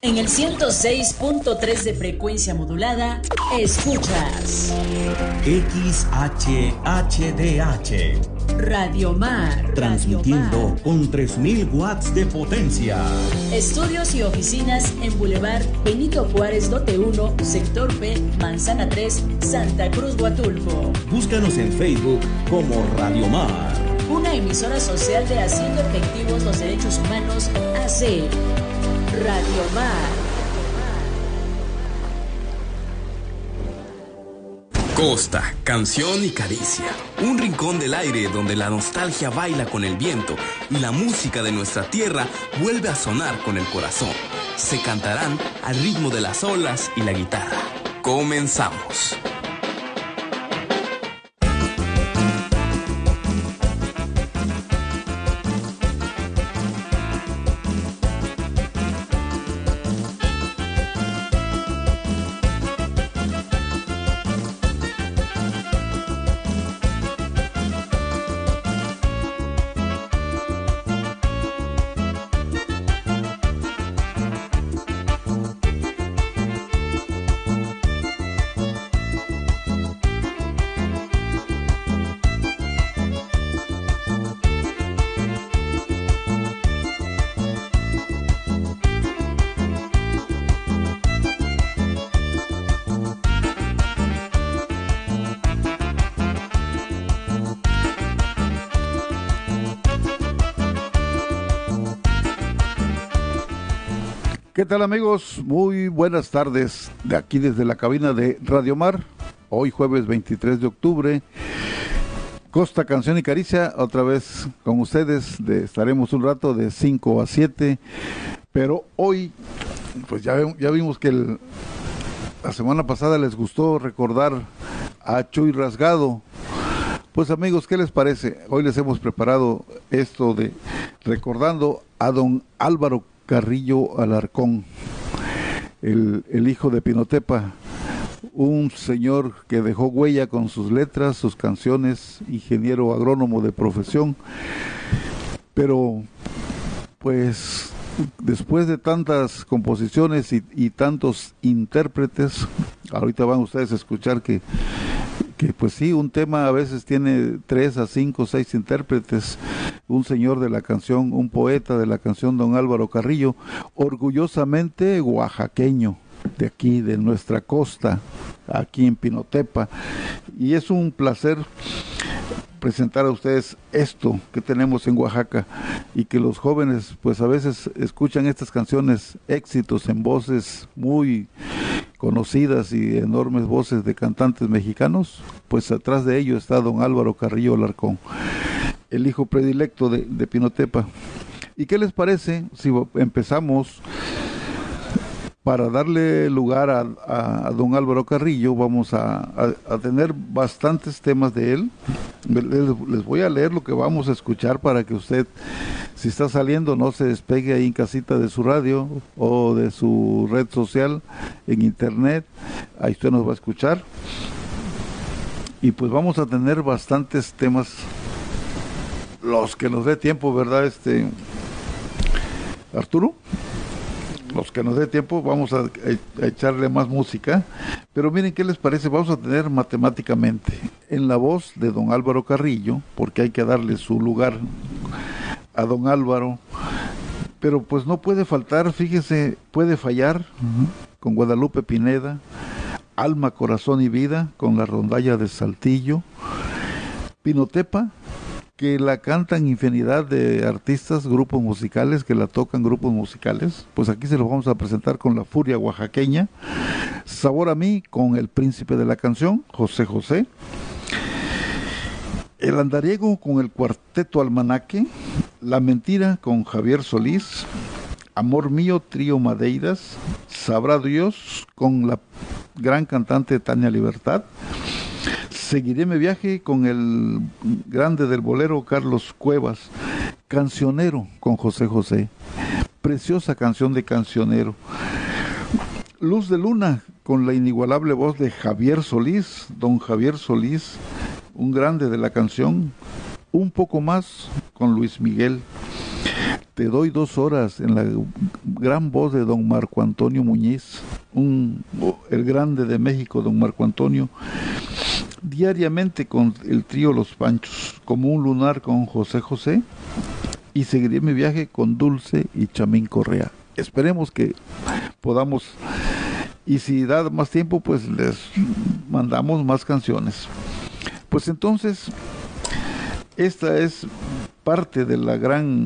En el 106.3 de frecuencia modulada, escuchas XHHDH Radio Mar, transmitiendo con 3000 watts de potencia. Estudios y oficinas en Boulevard Benito Juárez, Lote 1, Sector P, Manzana 3, Santa Cruz, Huatulco. Búscanos en Facebook como Radio Mar, una emisora social de Haciendo Efectivos los Derechos Humanos, AC. Radio Mar. Costa, canción y caricia. Un rincón del aire donde la nostalgia baila con el viento y la música de nuestra tierra vuelve a sonar con el corazón. Se cantarán al ritmo de las olas y la guitarra. Comenzamos. ¿Qué tal, amigos? Muy buenas tardes de aquí desde la cabina de Radio Mar. Hoy jueves 23 de octubre. Costa, canción y caricia, otra vez con ustedes. Estaremos un rato de 5 a 7. Pero hoy, pues ya vimos que la semana pasada les gustó recordar a Chuy Rasgado. Pues amigos, ¿qué les parece? Hoy les hemos preparado esto de recordando a don Álvaro Carrillo Alarcón, el hijo de Pinotepa, un señor que dejó huella con sus letras, sus canciones, ingeniero agrónomo de profesión, pero pues después de tantas composiciones y tantos intérpretes, ahorita van ustedes a escuchar que pues sí, un tema a veces tiene 3 a 5, 6 intérpretes. Un señor de la canción, un poeta de la canción, don Álvaro Carrillo, orgullosamente oaxaqueño, de aquí, de nuestra costa, aquí en Pinotepa. Y es un placer presentar a ustedes esto que tenemos en Oaxaca, y que los jóvenes pues a veces escuchan estas canciones, éxitos en voces muy conocidas y enormes voces de cantantes mexicanos, pues atrás de ello está don Álvaro Carrillo Alarcón, el hijo predilecto de Pinotepa. ¿Y qué les parece si empezamos? Para darle lugar a don Álvaro Carrillo, vamos a tener bastantes temas de él. Les voy a leer lo que vamos a escuchar para que usted, si está saliendo, no se despegue ahí en casita de su radio o de su red social, en internet. Ahí usted nos va a escuchar. Y pues vamos a tener bastantes temas, los que nos dé tiempo, ¿verdad, Arturo? Los que nos dé tiempo, vamos a echarle más música. Pero miren, ¿qué les parece? Vamos a tener matemáticamente en la voz de don Álvaro Carrillo, porque hay que darle su lugar a don Álvaro. Pero pues no puede faltar, fíjese, puede fallar, con Guadalupe Pineda, Alma, Corazón y Vida, con la rondalla de Saltillo, Pinotepa, que la cantan infinidad de artistas, grupos musicales, que la tocan grupos musicales, pues aquí se los vamos a presentar con la Furia Oaxaqueña, Sabor a mí, con el príncipe de la canción, José José, El Andariego con el Cuarteto Almanaque, La Mentira con Javier Solís, Amor Mío, Trío Madeiras, Sabrá Dios con la gran cantante Tania Libertad, Seguiré mi viaje con el grande del bolero Carlos Cuevas, Cancionero con José José, preciosa canción de Cancionero, Luz de Luna con la inigualable voz de Javier Solís, don Javier Solís, un grande de la canción, Un poco más con Luis Miguel, te doy 2 horas en la gran voz de don Marco Antonio Muñiz, el grande de México, don Marco Antonio, diariamente con el trío Los Panchos, como un lunar con José José, y seguiré mi viaje con Dulce y Chamín Correa. Esperemos que podamos, y si da más tiempo, pues les mandamos más canciones. Pues entonces, esta es parte de la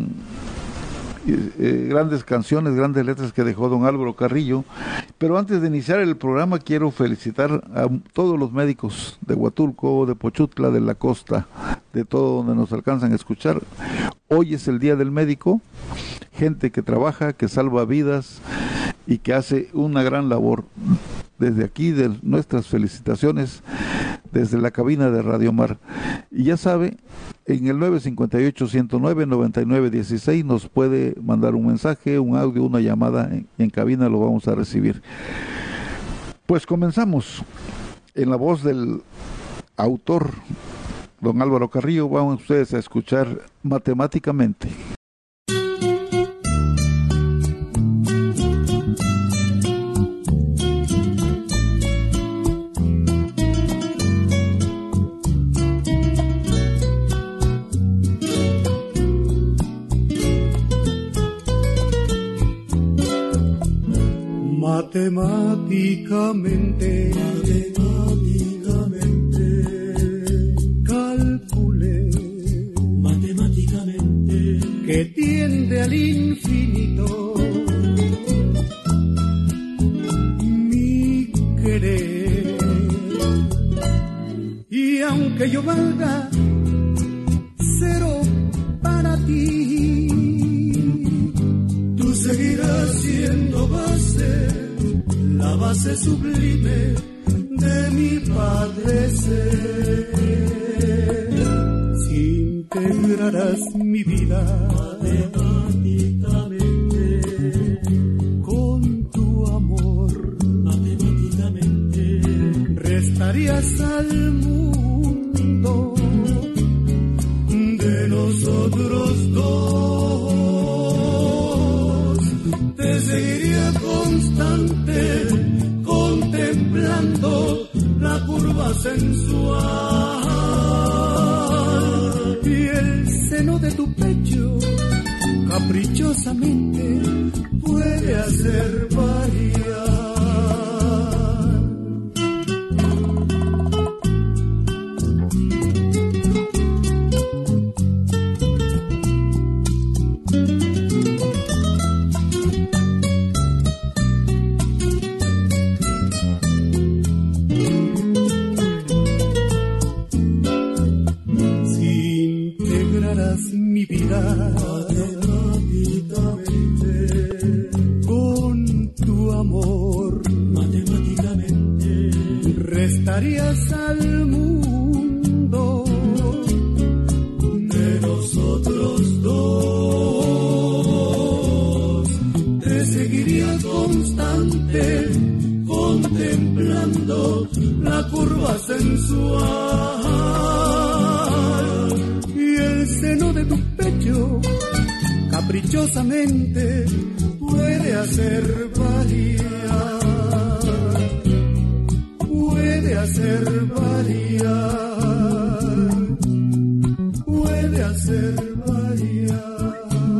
grandes canciones, grandes letras que dejó don Álvaro Carrillo. Pero antes de iniciar el programa, quiero felicitar a todos los médicos de Huatulco, de Pochutla, de la costa, de todo donde nos alcanzan a escuchar. Hoy es el Día del Médico, gente que trabaja, que salva vidas y que hace una gran labor. Desde aquí, de nuestras felicitaciones, desde la cabina de Radio Mar. Y ya sabe, en el 958-109-9916 nos puede mandar un mensaje, un audio, una llamada, en cabina lo vamos a recibir. Pues comenzamos. En la voz del autor, don Álvaro Carrillo, vamos ustedes a escuchar Matemáticamente. Matemáticamente, calculé, matemáticamente, que tiende al infinito mi querer. Y aunque yo valga cero para ti, tú seguirás siendo la base sublime de mi padecer. Si integrarás mi vida matemáticamente con tu amor, matemáticamente restarías al mundo de nosotros dos. Te seguiría constante contemplando la curva sensual y el seno de tu pecho caprichosamente puede hacer variar. Con tu amor, matemáticamente restarías al mundo de nosotros dos. Te seguiría constante contemplando la curva sensual y el seno de tu pecho caprichosamente puede hacer variar, puede hacer variar, puede hacer variar.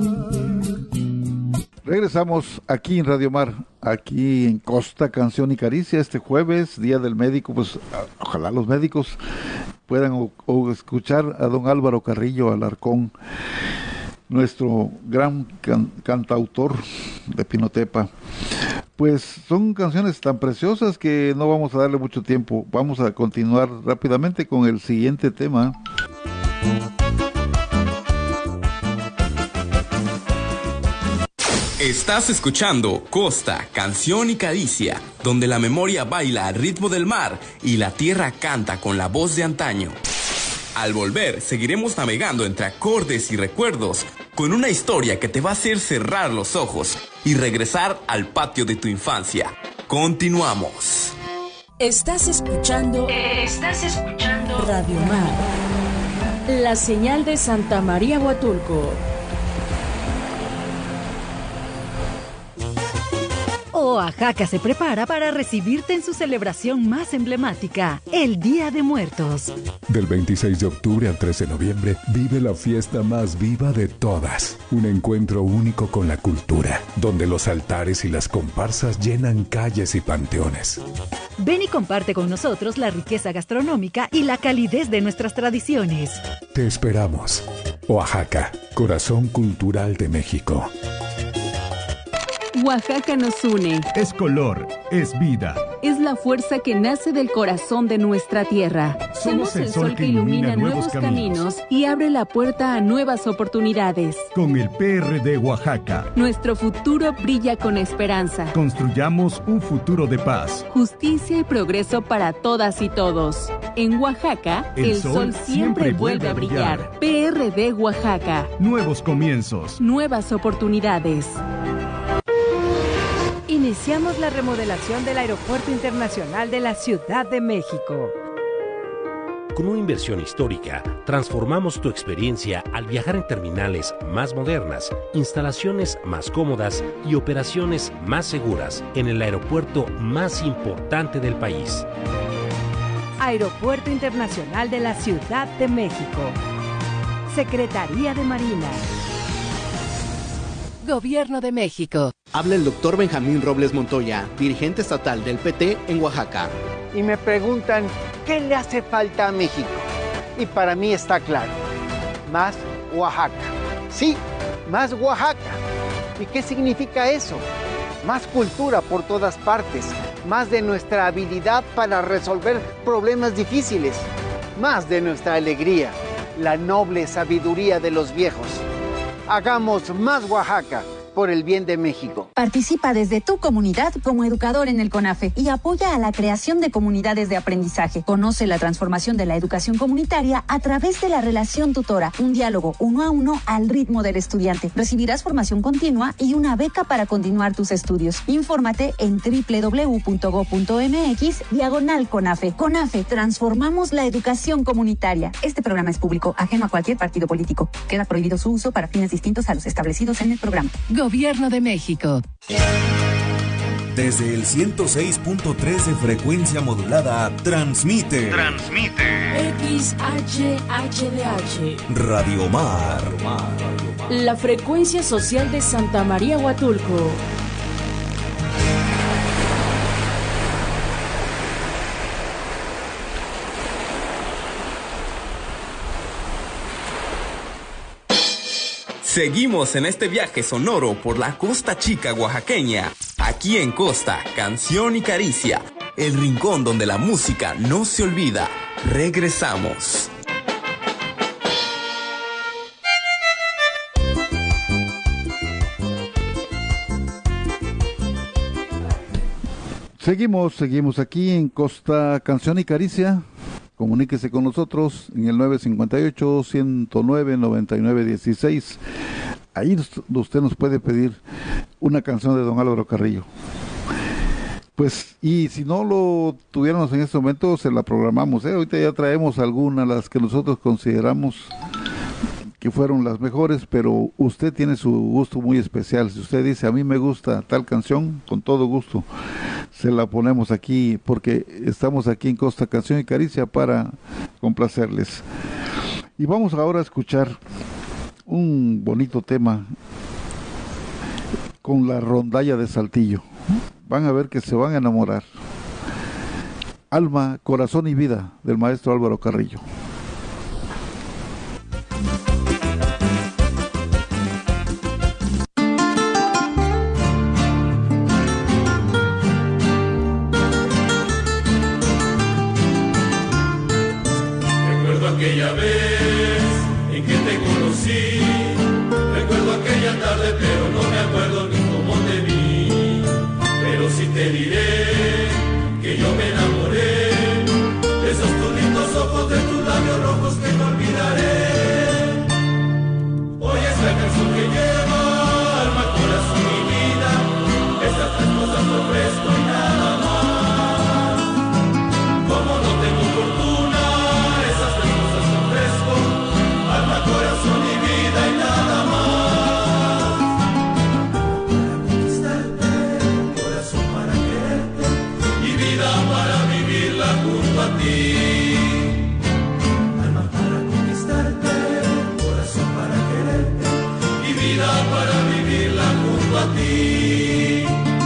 Regresamos aquí en Radio Mar, aquí en Costa Canción y Caricia, este jueves, Día del Médico. Pues ojalá los médicos puedan o escuchar a don Álvaro Carrillo Alarcón, nuestro gran cantautor de Pinotepa. Pues son canciones tan preciosas que no vamos a darle mucho tiempo. Vamos a continuar rápidamente con el siguiente tema. Estás escuchando Costa, Canción y Caricia, donde la memoria baila al ritmo del mar y la tierra canta con la voz de antaño. Al volver, seguiremos navegando entre acordes y recuerdos, con una historia que te va a hacer cerrar los ojos y regresar al patio de tu infancia. Continuamos. Estás escuchando Radio Mar, la señal de Santa María Huatulco. Oaxaca se prepara para recibirte en su celebración más emblemática, el Día de Muertos. Del 26 de octubre al 13 de noviembre, vive la fiesta más viva de todas. Un encuentro único con la cultura, donde los altares y las comparsas llenan calles y panteones. Ven y comparte con nosotros la riqueza gastronómica y la calidez de nuestras tradiciones. Te esperamos. Oaxaca, corazón cultural de México. Oaxaca nos une. Es color, es vida. Es la fuerza que nace del corazón de nuestra tierra. Somos el sol que ilumina nuevos caminos y abre la puerta a nuevas oportunidades. Con el PRD Oaxaca, nuestro futuro brilla con esperanza. Construyamos un futuro de paz, justicia y progreso para todas y todos. En Oaxaca, el sol siempre vuelve a brillar. PRD Oaxaca. Nuevos comienzos. Nuevas oportunidades. Iniciamos la remodelación del Aeropuerto Internacional de la Ciudad de México. Con una inversión histórica, transformamos tu experiencia al viajar en terminales más modernas, instalaciones más cómodas y operaciones más seguras en el aeropuerto más importante del país. Aeropuerto Internacional de la Ciudad de México. Secretaría de Marina. Gobierno de México. Habla el doctor Benjamín Robles Montoya, dirigente estatal del PT en Oaxaca. Y me preguntan, ¿qué le hace falta a México? Y para mí está claro, más Oaxaca. Sí, más Oaxaca. ¿Y qué significa eso? Más cultura por todas partes, más de nuestra habilidad para resolver problemas difíciles, más de nuestra alegría, la noble sabiduría de los viejos. Hagamos más Oaxaca por el bien de México. Participa desde tu comunidad como educador en el CONAFE y apoya a la creación de comunidades de aprendizaje. Conoce la transformación de la educación comunitaria a través de la relación tutora, un diálogo 1 a 1 al ritmo del estudiante. Recibirás formación continua y una beca para continuar tus estudios. Infórmate en www.go.mx/CONAFE. CONAFE, transformamos la educación comunitaria. Este programa es público, ajeno a cualquier partido político. Queda prohibido su uso para fines distintos a los establecidos en el programa. Gobierno de México. Desde el 106.3 de frecuencia modulada, transmite XHHDH Radio Mar. La frecuencia social de Santa María Huatulco. Seguimos en este viaje sonoro por la Costa Chica oaxaqueña. Aquí en Costa, canción y caricia. El rincón donde la música no se olvida. Regresamos. Seguimos aquí en Costa Canción y Caricia. Comuníquese con nosotros en el 958-109-9916. Ahí usted nos puede pedir una canción de don Álvaro Carrillo. Pues, y si no lo tuviéramos en este momento, se la programamos. Ahorita ya traemos algunas, las que nosotros consideramos que fueron las mejores, pero usted tiene su gusto muy especial. Si usted dice, a mí me gusta tal canción, con todo gusto se la ponemos aquí, porque estamos aquí en Costa Canción y Caricia para complacerles. Y vamos ahora a escuchar un bonito tema con la rondalla de Saltillo. Van a ver que se van a enamorar. Alma, corazón y vida, del maestro Álvaro Carrillo. Aquella vez en que te conocí, recuerdo aquella tarde, pero no me acuerdo ni cómo te vi. Pero sí te diré que yo me enamoré de esos tus lindos ojos, de tus labios rojos que no olvidaré. Hoy esta canción que lleva alma, corazón y vida, estas tres cosas te ofrezco y nada más. Como no tengo fortuna, alma, corazón y vida y nada más. Para conquistarte, corazón ti. Alma para conquistarte, corazón para quererte y vida para vivirla junto a ti.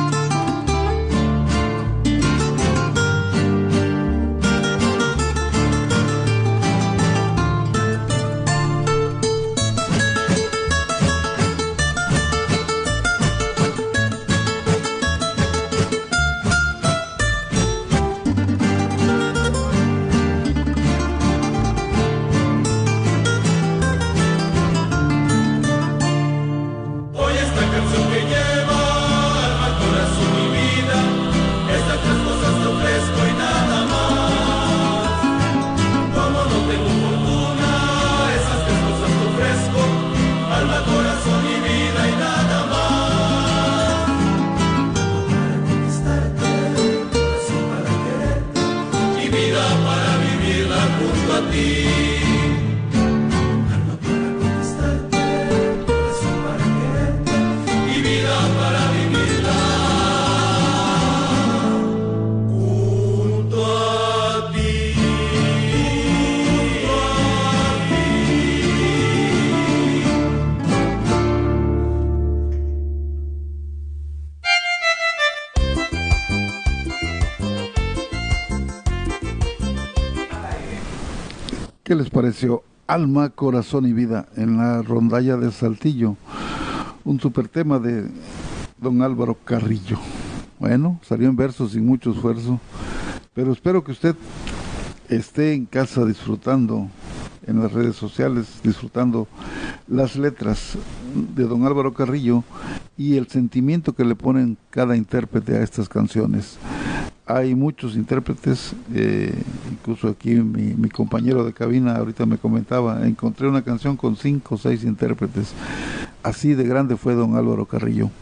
¿Qué les pareció? Alma, corazón y vida en la rondalla de Saltillo, un super tema de don Álvaro Carrillo. Bueno, salió en versos sin mucho esfuerzo, pero espero que usted esté en casa disfrutando, en las redes sociales, disfrutando las letras de don Álvaro Carrillo y el sentimiento que le ponen cada intérprete a estas canciones. Hay muchos intérpretes, incluso aquí mi compañero de cabina ahorita me comentaba, encontré una canción con 5 o 6 intérpretes, así de grande fue don Álvaro Carrillo.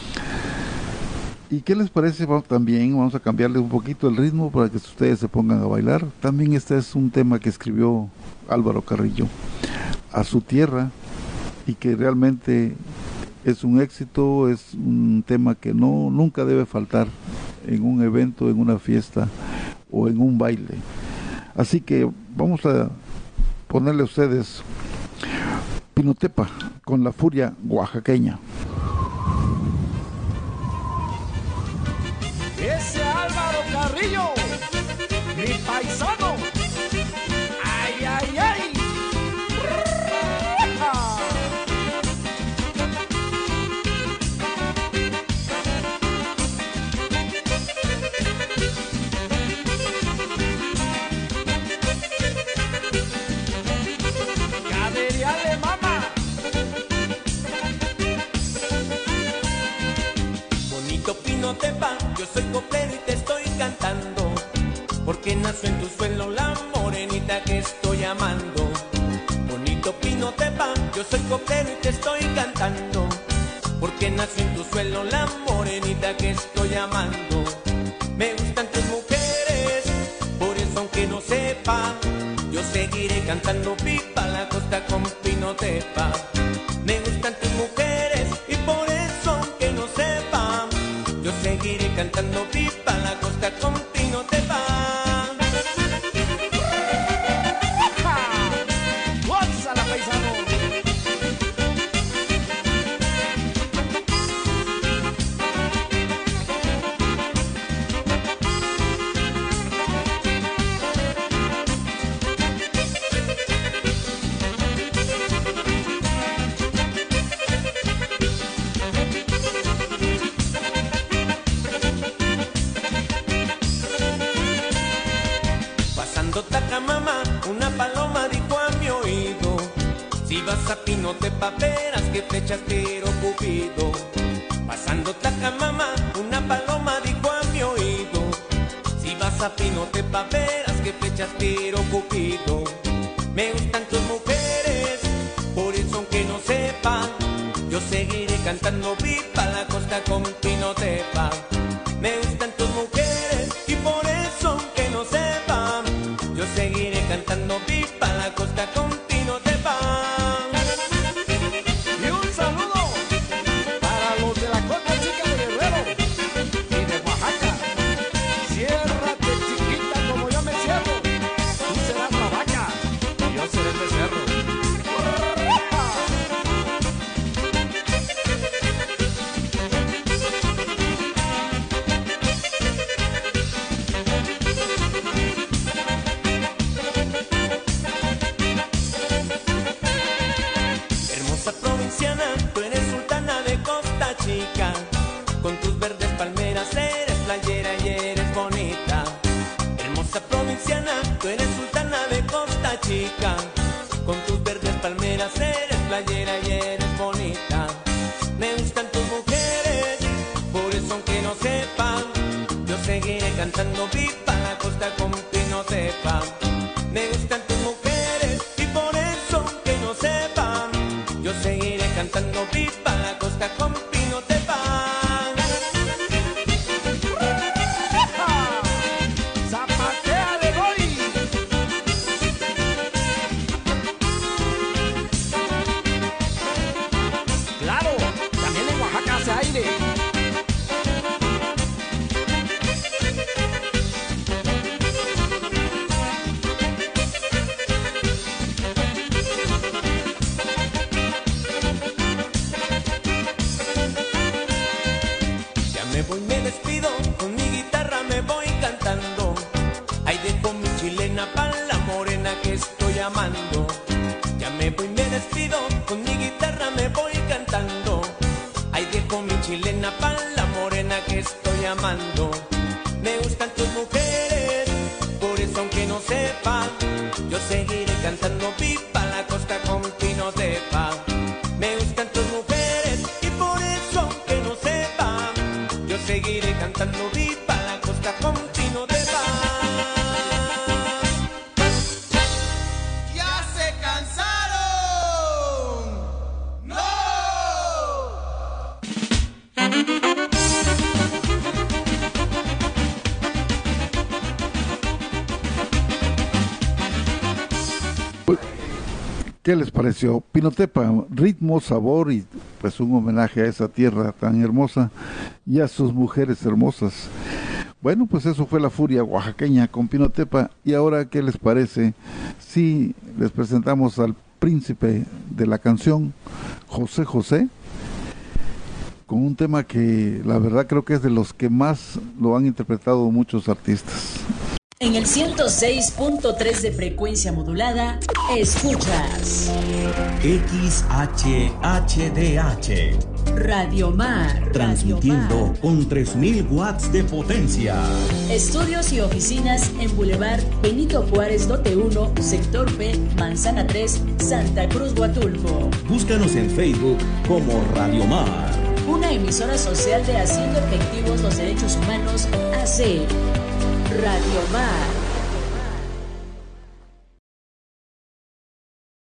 ¿Y qué les parece? Vamos a cambiarle un poquito el ritmo para que ustedes se pongan a bailar. También este es un tema que escribió Álvaro Carrillo a su tierra y que realmente es un éxito, es un tema que nunca debe faltar en un evento, en una fiesta o en un baile. Así que vamos a ponerle a ustedes Pinotepa con la furia oaxaqueña. Ese Álvaro Carrillo, mi paisano. Ay, ay, ay. Caderiale, mamá. Bonito Pinotepa, yo soy coplero y te estoy cantando, porque nació en tu suelo la morenita que estoy amando. Bonito Pinotepa, yo soy coplero y te estoy cantando, porque nació en tu suelo la morenita que estoy amando. Me gustan tus mujeres, por eso aunque no sepa, yo seguiré cantando viva la costa con Pinotepa. Me gustan tus mujeres y por eso aunque no sepa, yo seguiré cantando viva la costa con Pinotepa. ¡Gózala, paisano! Tacamama, una paloma dijo a mi oído, si vas a Pinotepa verás que flechas tiro Cupido. Pasando Tacamama, una paloma dijo a mi oído, si vas a Pinotepa verás que flechas tiro Cupido. Me gustan tus mujeres, por eso aunque no sepan, yo seguiré cantando viva la costa con Pinotepa. Me gustan tus mujeres y por eso aunque no sepan, yo seguiré cantando viva la costa con Pinotepa. Y un saludo para los de la Costa Chica de Guerrero y de Oaxaca. Ciérrate chiquita como yo me cierro. sepa, yo seguiré cantando viva la costa con Pino Tepa. Me gustan tus mujeres y por eso aunque no sepan, yo seguiré cantando viva la costa con Pino Tepa. ¡Zapatea de gol! Claro, también en Oaxaca hace aire. Me voy, me despido, con mi guitarra me voy cantando. Ahí dejo mi chilena pa' la morena que estoy amando. Ya me voy, me despido, con mi guitarra me voy cantando. Ahí dejo mi chilena pa' la morena que estoy amando. Me gustan tus mujeres, por eso aunque no sepa, yo seguiré cantando viva la costa con Pino Tepa. Me gustan tus mujeres y por eso aunque no sepa, yo seguiré cantando viva la costa con Pino Tepa. ¡Ya se cansaron! ¡No! ¿Qué les pareció? Pino Tepa, ritmo, sabor y pues un homenaje a esa tierra tan hermosa y a sus mujeres hermosas. Bueno, pues eso fue la furia oaxaqueña con Pino Tepa. Y ahora, ¿qué les parece si les presentamos al príncipe de la canción, José José, con un tema que la verdad creo que es de los que más lo han interpretado muchos artistas? En el 106.3 de frecuencia modulada, escuchas XHHDH. Radio Mar. Transmitiendo con 3000 watts de potencia. Estudios y oficinas en Boulevard Benito Juárez, Lote 1, Sector P, Manzana 3, Santa Cruz, Huatulco. Búscanos en Facebook como Radio Mar. Una emisora social de Haciendo Efectivos los Derechos Humanos, AC. Radio Mar.